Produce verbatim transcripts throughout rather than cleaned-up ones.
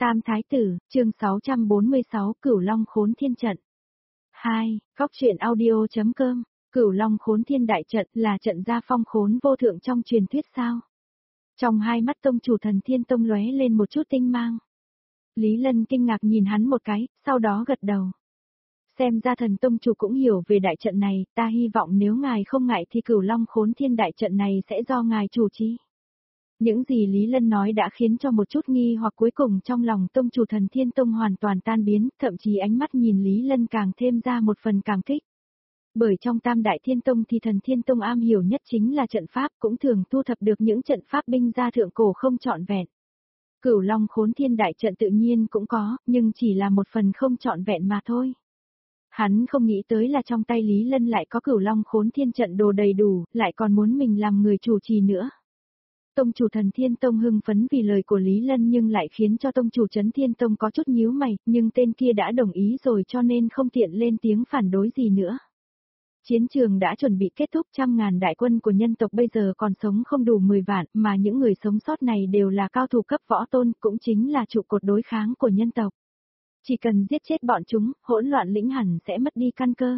Tam Thái Tử, chương sáu trăm bốn mươi sáu Cửu Long Khốn Thiên Trận. hai. Góc truyện audio.com. Cửu Long Khốn Thiên Đại Trận là trận gia phong khốn vô thượng trong truyền thuyết sao? Trong hai mắt tông chủ Thần Thiên Tông lóe lên một chút tinh mang. Lý Lân kinh ngạc nhìn hắn một cái, sau đó gật đầu. Xem ra Thần Tông chủ cũng hiểu về đại trận này, ta hy vọng nếu ngài không ngại thì Cửu Long Khốn Thiên Đại Trận này sẽ do ngài chủ trì. Những gì Lý Lân nói đã khiến cho một chút nghi hoặc cuối cùng trong lòng tông chủ Thần Thiên Tông hoàn toàn tan biến, thậm chí ánh mắt nhìn Lý Lân càng thêm ra một phần cảm kích. Bởi trong Tam Đại Thiên Tông thì Thần Thiên Tông am hiểu nhất chính là trận pháp, cũng thường thu thập được những trận pháp binh gia thượng cổ không trọn vẹn. Cửu Long Khốn Thiên Đại Trận tự nhiên cũng có, nhưng chỉ là một phần không trọn vẹn mà thôi. Hắn không nghĩ tới là trong tay Lý Lân lại có Cửu Long Khốn Thiên Trận đồ đầy đủ, lại còn muốn mình làm người chủ trì nữa. Tông chủ Thần Thiên Tông hưng phấn vì lời của Lý Lân nhưng lại khiến cho tông chủ Trấn Thiên Tông có chút nhíu mày, nhưng tên kia đã đồng ý rồi cho nên không tiện lên tiếng phản đối gì nữa. Chiến trường đã chuẩn bị kết thúc, trăm ngàn đại quân của nhân tộc bây giờ còn sống không đủ mười vạn, mà những người sống sót này đều là cao thủ cấp võ tôn, cũng chính là trụ cột đối kháng của nhân tộc. Chỉ cần giết chết bọn chúng, hỗn loạn lĩnh hẳn sẽ mất đi căn cơ.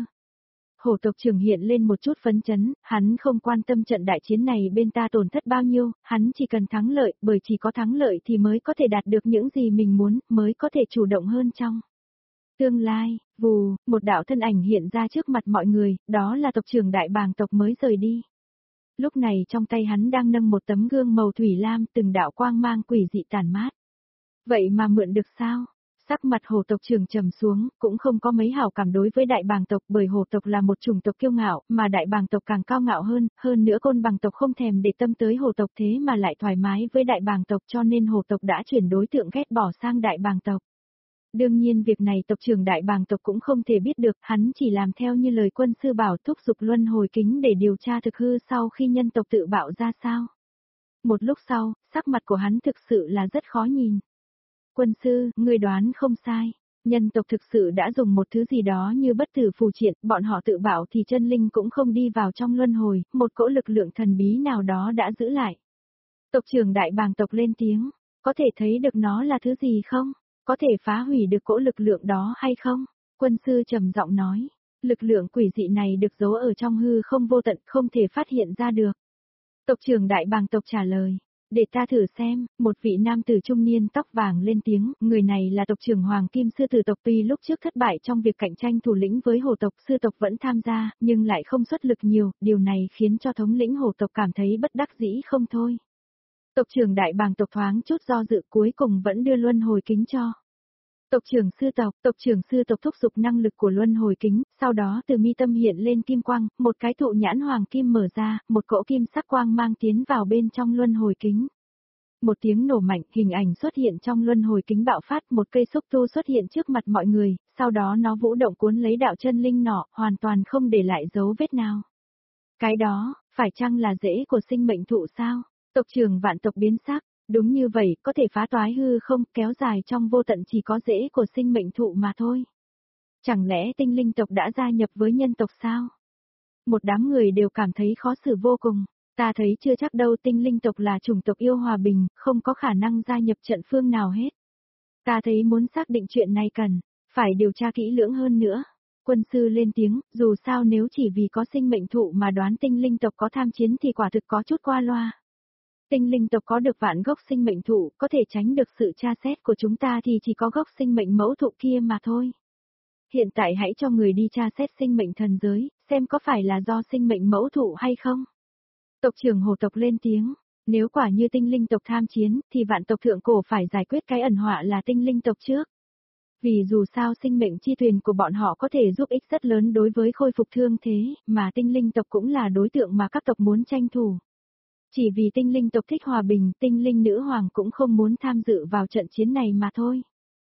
Hổ tộc trưởng hiện lên một chút phấn chấn, hắn không quan tâm trận đại chiến này bên ta tổn thất bao nhiêu, hắn chỉ cần thắng lợi, bởi chỉ có thắng lợi thì mới có thể đạt được những gì mình muốn, mới có thể chủ động hơn trong tương lai. Vù, một đạo thân ảnh hiện ra trước mặt mọi người, đó là tộc trưởng Đại Bàng tộc mới rời đi. Lúc này trong tay hắn đang nâng một tấm gương màu thủy lam, từng đạo quang mang quỷ dị tàn mát. Vậy mà mượn được sao? Sắc mặt hổ tộc trưởng trầm xuống, cũng không có mấy hảo cảm đối với Đại Bàng tộc, bởi hổ tộc là một chủng tộc kiêu ngạo, mà Đại Bàng tộc càng cao ngạo hơn, hơn nữa Côn Bằng tộc không thèm để tâm tới hổ tộc thế mà lại thoải mái với Đại Bàng tộc, cho nên hổ tộc đã chuyển đối tượng ghét bỏ sang Đại Bàng tộc. Đương nhiên việc này tộc trưởng Đại Bàng tộc cũng không thể biết được, hắn chỉ làm theo như lời quân sư bảo, thúc giục luân hồi kính để điều tra thực hư sau khi nhân tộc tự bạo ra sao. Một lúc sau, sắc mặt của hắn thực sự là rất khó nhìn. Quân sư, ngươi đoán không sai. Nhân tộc thực sự đã dùng một thứ gì đó như bất tử phù triện, bọn họ tự bảo thì chân linh cũng không đi vào trong luân hồi, một cỗ lực lượng thần bí nào đó đã giữ lại. Tộc trưởng Đại Bàng tộc lên tiếng, có thể thấy được nó là thứ gì không? Có thể phá hủy được cỗ lực lượng đó hay không? Quân sư trầm giọng nói, lực lượng quỷ dị này được giấu ở trong hư không vô tận, không thể phát hiện ra được. Tộc trưởng Đại Bàng tộc trả lời. Để ta thử xem, một vị nam tử trung niên tóc vàng lên tiếng, người này là tộc trưởng Hoàng Kim Sư Tử tộc, tuy lúc trước thất bại trong việc cạnh tranh thủ lĩnh với hổ tộc, sư tộc vẫn tham gia, nhưng lại không xuất lực nhiều, điều này khiến cho thống lĩnh hổ tộc cảm thấy bất đắc dĩ không thôi. Tộc trưởng Đại Bàng tộc thoáng chút do dự, cuối cùng vẫn đưa luân hồi kính cho tộc trưởng sư tộc. Tộc trưởng sư tộc thúc giục năng lực của luân hồi kính, sau đó từ mi tâm hiện lên kim quang, một cái thụ nhãn hoàng kim mở ra, một cỗ kim sắc quang mang tiến vào bên trong luân hồi kính. Một tiếng nổ mạnh, hình ảnh xuất hiện trong luân hồi kính bạo phát, một cây xúc tu xuất hiện trước mặt mọi người, sau đó nó vũ động cuốn lấy đạo chân linh nọ, hoàn toàn không để lại dấu vết nào. Cái đó, phải chăng là rễ của sinh mệnh thụ sao? Tộc trưởng Vạn tộc biến sắc. Đúng như vậy, có thể phá toái hư không, kéo dài trong vô tận chỉ có rễ của sinh mệnh thụ mà thôi. Chẳng lẽ tinh linh tộc đã gia nhập với nhân tộc sao? Một đám người đều cảm thấy khó xử vô cùng. Ta thấy chưa chắc đâu, tinh linh tộc là chủng tộc yêu hòa bình, không có khả năng gia nhập trận phương nào hết. Ta thấy muốn xác định chuyện này cần, phải điều tra kỹ lưỡng hơn nữa. Quân sư lên tiếng, dù sao nếu chỉ vì có sinh mệnh thụ mà đoán tinh linh tộc có tham chiến thì quả thực có chút qua loa. Tinh linh tộc có được vạn gốc sinh mệnh thụ, có thể tránh được sự tra xét của chúng ta thì chỉ có gốc sinh mệnh mẫu thụ kia mà thôi. Hiện tại hãy cho người đi tra xét sinh mệnh thần giới, xem có phải là do sinh mệnh mẫu thụ hay không. Tộc trưởng hổ tộc lên tiếng, nếu quả như tinh linh tộc tham chiến, thì vạn tộc thượng cổ phải giải quyết cái ẩn họa là tinh linh tộc trước. Vì dù sao sinh mệnh chi thuyền của bọn họ có thể giúp ích rất lớn đối với khôi phục thương thế, mà tinh linh tộc cũng là đối tượng mà các tộc muốn tranh thủ. Chỉ vì tinh linh tộc thích hòa bình, tinh linh nữ hoàng cũng không muốn tham dự vào trận chiến này mà thôi.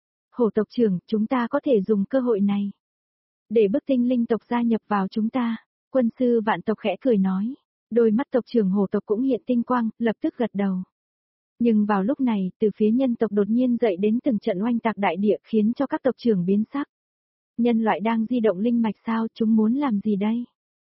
Hổ tộc trưởng, chúng ta có thể dùng cơ hội này để bức tinh linh tộc gia nhập vào chúng ta. Quân sư Vạn tộc khẽ cười nói. Đôi mắt tộc trưởng hổ tộc cũng hiện tinh quang, lập tức gật đầu. Nhưng vào lúc này, từ phía nhân tộc đột nhiên dậy đến từng trận oanh tạc đại địa, khiến cho các tộc trưởng biến sắc. Nhân loại đang di động linh mạch sao, chúng muốn làm gì đây?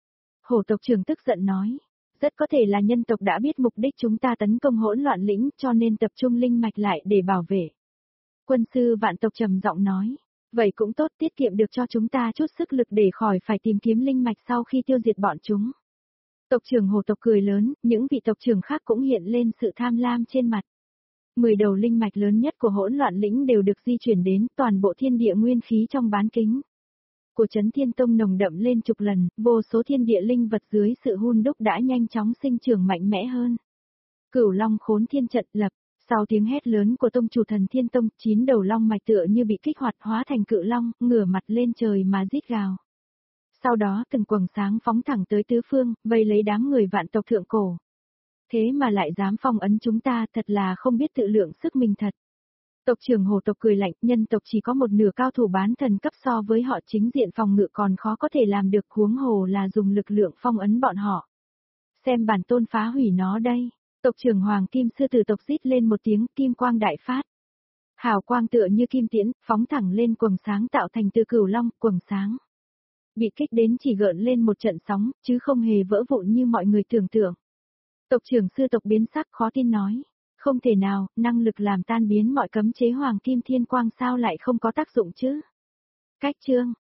Hổ tộc trưởng tức giận nói. Rất có thể là nhân tộc đã biết mục đích chúng ta tấn công hỗn loạn lĩnh, cho nên tập trung linh mạch lại để bảo vệ. Quân sư vạn tộc trầm giọng nói. Vậy cũng tốt, tiết kiệm được cho chúng ta chút sức lực để khỏi phải tìm kiếm linh mạch sau khi tiêu diệt bọn chúng. Tộc trưởng hồ tộc cười lớn, những vị tộc trưởng khác cũng hiện lên sự tham lam trên mặt. Mười đầu linh mạch lớn nhất của hỗn loạn lĩnh đều được di chuyển đến toàn bộ thiên địa nguyên khí trong bán kính của Chấn Thiên Tông nồng đậm lên chục lần, vô số thiên địa linh vật dưới sự hun đúc đã nhanh chóng sinh trưởng mạnh mẽ hơn. Cửu Long Khốn Thiên trận lập, sau tiếng hét lớn của tông chủ Thần Thiên Tông, chín đầu long mạch tựa như bị kích hoạt hóa thành cự long, ngửa mặt lên trời mà rít gào. Sau đó từng quầng sáng phóng thẳng tới tứ phương, vây lấy đám người vạn tộc thượng cổ. Thế mà lại dám phong ấn chúng ta, thật là không biết tự lượng sức mình thật. Tộc trưởng hồ tộc cười lạnh, nhân tộc chỉ có một nửa cao thủ bán thần cấp, so với họ chính diện phòng ngự còn khó có thể làm được, huống hồ là dùng lực lượng phong ấn bọn họ. Xem bản tôn phá hủy nó đây. Tộc trưởng Hoàng Kim Sư Tử tộc rít lên một tiếng, kim quang đại phát. Hào quang tựa như kim tiễn, phóng thẳng lên quầng sáng tạo thành từ cửu long, quầng sáng. Bị kích đến chỉ gợn lên một trận sóng, chứ không hề vỡ vụn như mọi người tưởng tượng. Tộc trưởng sư tộc biến sắc khó tin nói. Không thể nào, năng lực làm tan biến mọi cấm chế Hoàng Kim Thiên Quang sao lại không có tác dụng chứ? Cách chương,